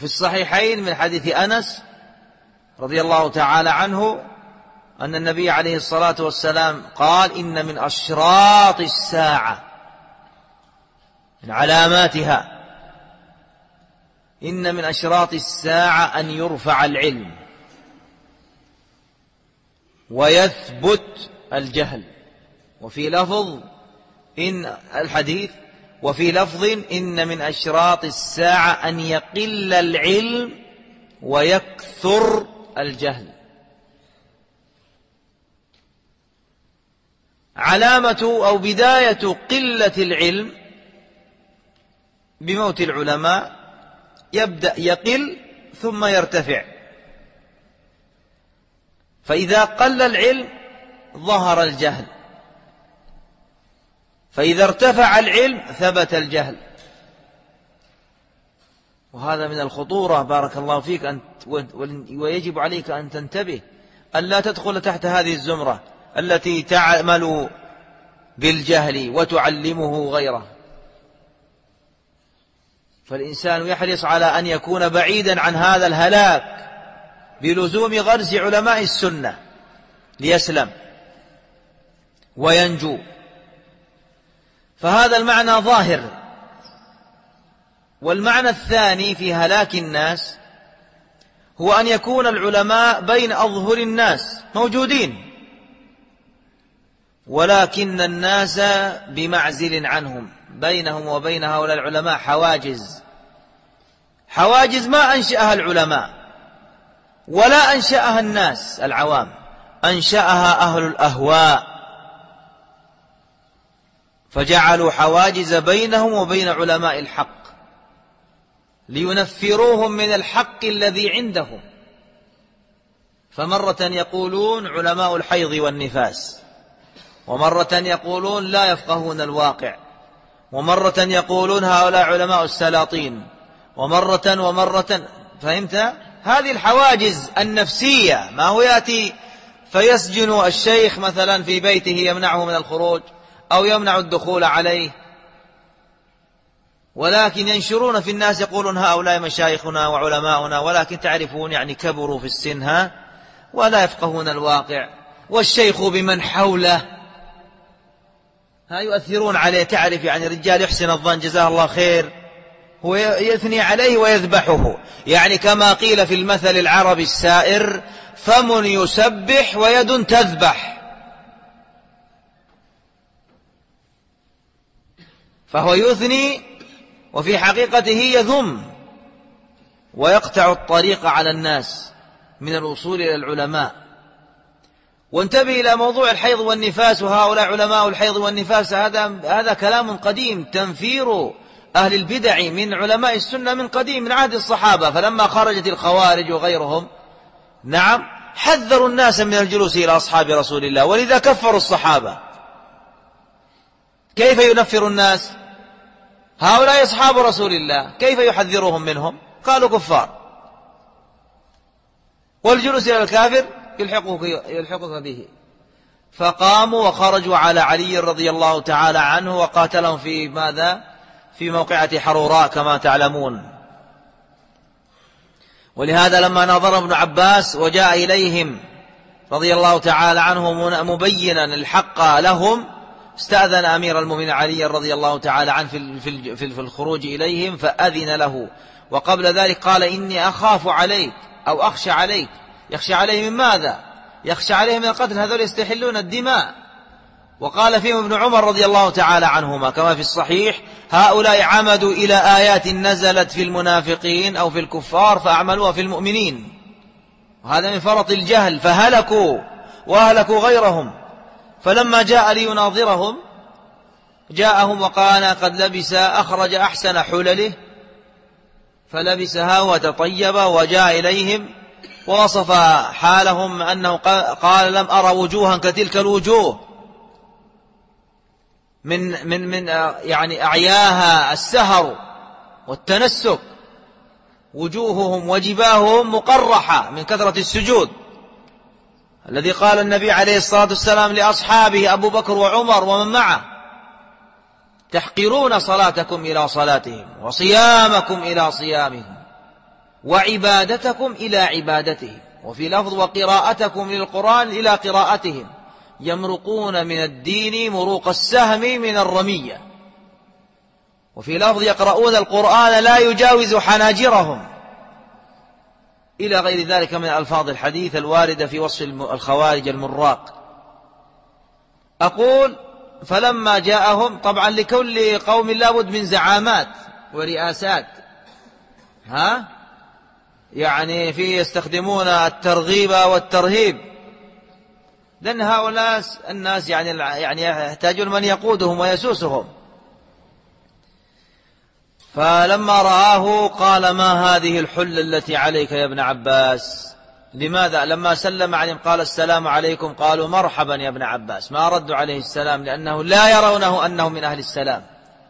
وفي الصحيحين من حديث أنس رضي الله تعالى عنه أن النبي عليه الصلاة والسلام قال: إن من أشراط الساعة، من علاماتها، إن من أشراط الساعة أن يرفع العلم ويثبت الجهل. وفي لفظ إن الحديث، وفي لفظ إن من أشراط الساعة أن يقل العلم ويكثر الجهل. علامة أو بداية قلة العلم بموت العلماء، يبدأ يقل ثم يرتفع، فإذا قل العلم ظهر الجهل، فإذا ارتفع العلم ثبت الجهل. وهذا من الخطورة بارك الله فيك، ويجب عليك أن تنتبه أن لا تدخل تحت هذه الزمرة التي تعمل بالجهل وتعلمه غيره. فالإنسان يحرص على أن يكون بعيدا عن هذا الهلاك بلزوم غرس علماء السنة ليسلم وينجو. فهذا المعنى ظاهر. والمعنى الثاني في هلاك الناس هو أن يكون العلماء بين أظهر الناس موجودين، ولكن الناس بمعزل عنهم، بينهم وبين هؤلاء العلماء حواجز، حواجز ما أنشأها العلماء ولا أنشأها الناس العوام، أنشأها أهل الأهواء، فجعلوا حواجز بينهم وبين علماء الحق لينفروهم من الحق الذي عندهم. فمرة يقولون علماء الحيض والنفاس، ومرة يقولون لا يفقهون الواقع، ومرة يقولون هؤلاء علماء السلاطين، ومرة. فهمت؟ هذه الحواجز النفسية. ما هو يأتي فيسجن الشيخ مثلا في بيته يمنعه من الخروج أو يمنع الدخول عليه، ولكن ينشرون في الناس يقولون هؤلاء مشايخنا وعلماؤنا، ولكن تعرفون يعني كبروا في السن ولا يفقهون الواقع، والشيخ بمن حوله يؤثرون عليه. تعرف يعني رجال يحسن الظن جزاه الله خير، هو يثني عليه ويذبحه، يعني كما قيل في المثل العربي السائر: فم يسبح ويد تذبح. فهو يثني وفي حقيقته يذم ويقطع الطريق على الناس من الوصول إلى العلماء. وانتبه إلى موضوع الحيض والنفاس، وهؤلاء علماء الحيض والنفاس، هذا كلام قديم، تنفير أهل البدع من علماء السنة من قديم، من عهد الصحابة. فلما خرجت الخوارج وغيرهم حذروا الناس من الجلوس إلى أصحاب رسول الله، ولذا كفروا الصحابة. كيف ينفر الناس؟ هؤلاء أصحاب رسول الله، كيف يحذرهم منهم؟ قالوا كفار. والجلوس إلى الكافر يلحقك به. فقاموا وخرجوا على علي رضي الله تعالى عنه وقاتلهم في ماذا؟ في موقعة حروراء كما تعلمون. ولهذا لما ناظر ابن عباس وجاء إليهم رضي الله تعالى عنه مبينا الحق لهم، استأذن أمير المؤمنين علي رضي الله تعالى عنه في الخروج إليهم، فأذن له. وقبل ذلك قال: إني أخاف عليك أو أخشى عليك. يخشى عليه من ماذا؟ يخشى عليه من القتل، هذول يستحلون الدماء. وقال فيهم ابن عمر رضي الله تعالى عنهما كما في الصحيح: هؤلاء عمدوا إلى آيات نزلت في المنافقين أو في الكفار فأعملوها في المؤمنين. وهذا من فرط الجهل، فهلكوا وأهلكوا غيرهم. فلما جاء ليناظرهم جاءهم وقال: قد لبس، أخرج أحسن حلله فلبسها وتطيب، وجاء إليهم ووصف حالهم أنه قال: لم أرى وجوها كتلك الوجوه من يعني أعياها السهر والتنسك، وجوههم وجباههم مقرحة من كثرة السجود، الذي قال النبي عليه الصلاة والسلام لأصحابه أبو بكر وعمر ومن معه: تحقرون صلاتكم إلى صلاتهم وصيامكم إلى صيامهم. وعبادتكم إلى عبادتهم، وفي لفظ وقراءتكم للقرآن إلى قراءتهم، يمرقون من الدين مروق السهم من الرمية. وفي لفظ يقرؤون القرآن لا يجاوز حناجرهم، إلى غير ذلك من ألفاظ الحديث الواردة في وصف الخوارج المراق. أقول فلما جاءهم، طبعا لكل قوم لابد من زعامات ورئاسات، يعني في يستخدمون الترغيب والترهيب، لأن هؤلاء الناس يعني يحتاجون من يقودهم ويسوسهم. فلما رآه قال ما هذه الحلة التي عليك يا ابن عباس؟ لماذا لما سلم عليهم قال السلام عليكم قالوا مرحبا يا ابن عباس؟ ما ردوا عليه السلام لأنه لا يرونه أنه من أهل السلام.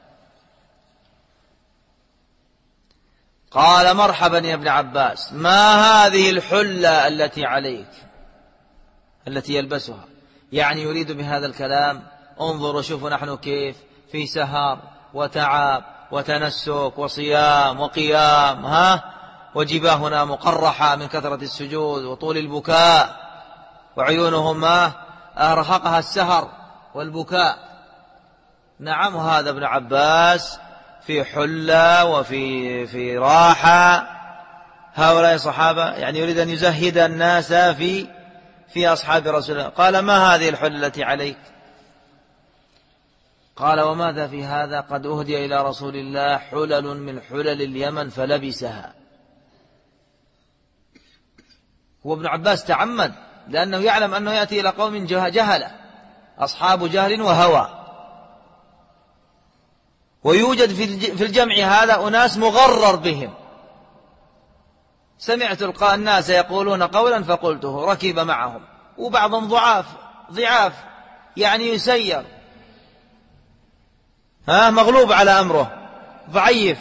قال مرحبا يا ابن عباس، ما هذه الحلة التي عليك التي يلبسها؟ يعني يريد بهذا الكلام انظروا شوفوا نحن كيف في سهر وتعب وتنسك وصيام وقيام، وجباهنا مقرحة من كثرة السجود وطول البكاء، وعيونهم أرهقها السهر والبكاء. نعم، هذا ابن عباس في حلة وفي راحة. هؤلاء الصحابة يعني يريد أن يزهد الناس في أصحاب رسول الله. قال ما هذه الحلة التي عليك؟ قال وماذا في هذا؟ قد أهدي إلى رسول الله حلل من حلل اليمن فلبسها. هو ابن عباس تعمد لأنه يعلم أنه يأتي إلى قوم جهلة أصحاب جهل وهوى، ويوجد في الجمع هذا أناس مغرر بهم. سمعت الناس يقولون قولا فقلته، ركب معهم، وبعضهم ضعاف يعني يسير، مغلوب على أمره، ضعيف.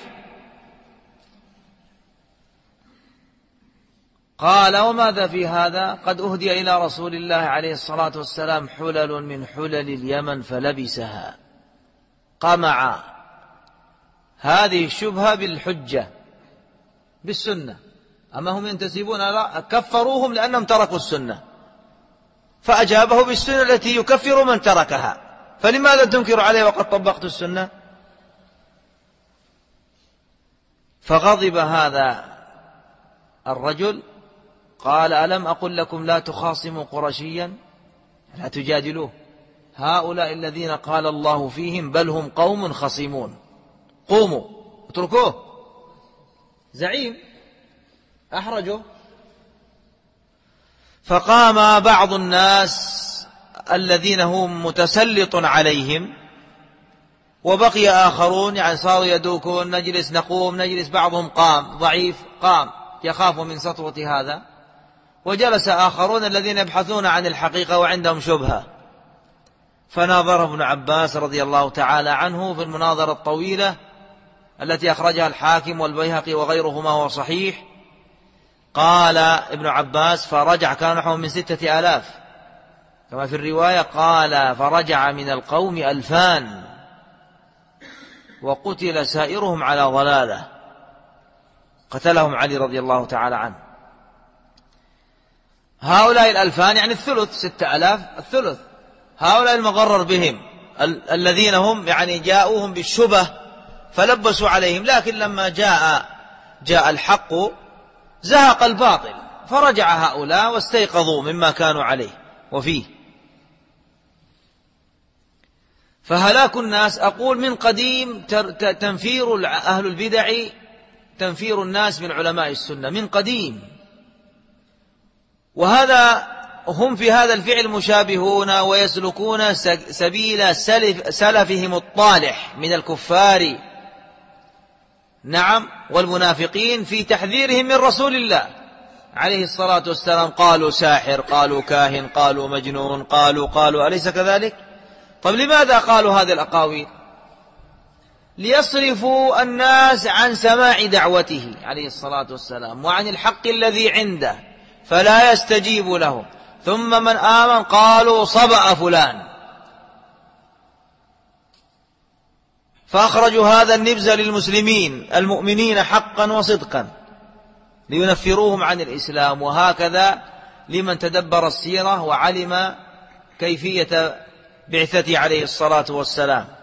قال وماذا في هذا؟ قد أهدي إلى رسول الله عليه الصلاة والسلام حلل من حلل اليمن فلبسها. قمع هذه الشبهة بالحجة بالسنة، أما هم ينتسبون لا، كفروهم لأنهم تركوا السنة، فأجابه بالسنة التي يكفر من تركها، فلماذا تنكر عليه وقد طبقت السنة؟ فغضب هذا الرجل، قال ألم أقل لكم لا تخاصموا قرشيا، لا تجادلوه، هؤلاء الذين قال الله فيهم بل هم قوم خصيمون، قوموا اتركوه، زعيم أحرجه. فقام بعض الناس الذين هم متسلط عليهم، وبقي آخرون يعني صاروا يدوكون، نجلس نقوم نجلس، بعضهم قام ضعيف قام يخاف من سطوة هذا، وجلس آخرون الذين يبحثون عن الحقيقة وعندهم شبهة. فناظره ابن عباس رضي الله تعالى عنه في المناظرة الطويلة التي أخرجها الحاكم والبيهقي وغيرهما وهو صحيح. قال ابن عباس فرجع، كان نحو من 6000 كما في الرواية، قال فرجع من القوم 2000 وقتل سائرهم على ضلالة، قتلهم علي رضي الله تعالى عنه. هؤلاء 2000 يعني الثلث، 6000 الثلث، هؤلاء المغرر بهم الذين هم يعني جاءوهم بالشبه فلبسوا عليهم، لكن لما جاء الحق زهق الباطل، فرجع هؤلاء واستيقظوا مما كانوا عليه وفيه. فهلاك الناس، أقول من قديم تنفير أهل البدع، تنفير الناس من علماء السنة من قديم، وهذا هم في هذا الفعل مشابهون ويسلكون سبيل سلفهم الطالح من الكفار، نعم، والمنافقين في تحذيرهم من رسول الله عليه الصلاة والسلام. قالوا ساحر، قالوا كاهن، قالوا مجنون، قالوا أليس كذلك؟ طب لماذا قالوا هذه الأقاويل؟ ليصرفوا الناس عن سماع دعوته عليه الصلاة والسلام وعن الحق الذي عنده، فلا يستجيب لهم، ثم من آمن قالوا صبأ فلان، فأخرجوا هذا النبز للمسلمين المؤمنين حقا وصدقا، لينفروهم عن الإسلام. وهكذا لمن تدبر السيرة وعلم كيفية بعثته عليه الصلاة والسلام.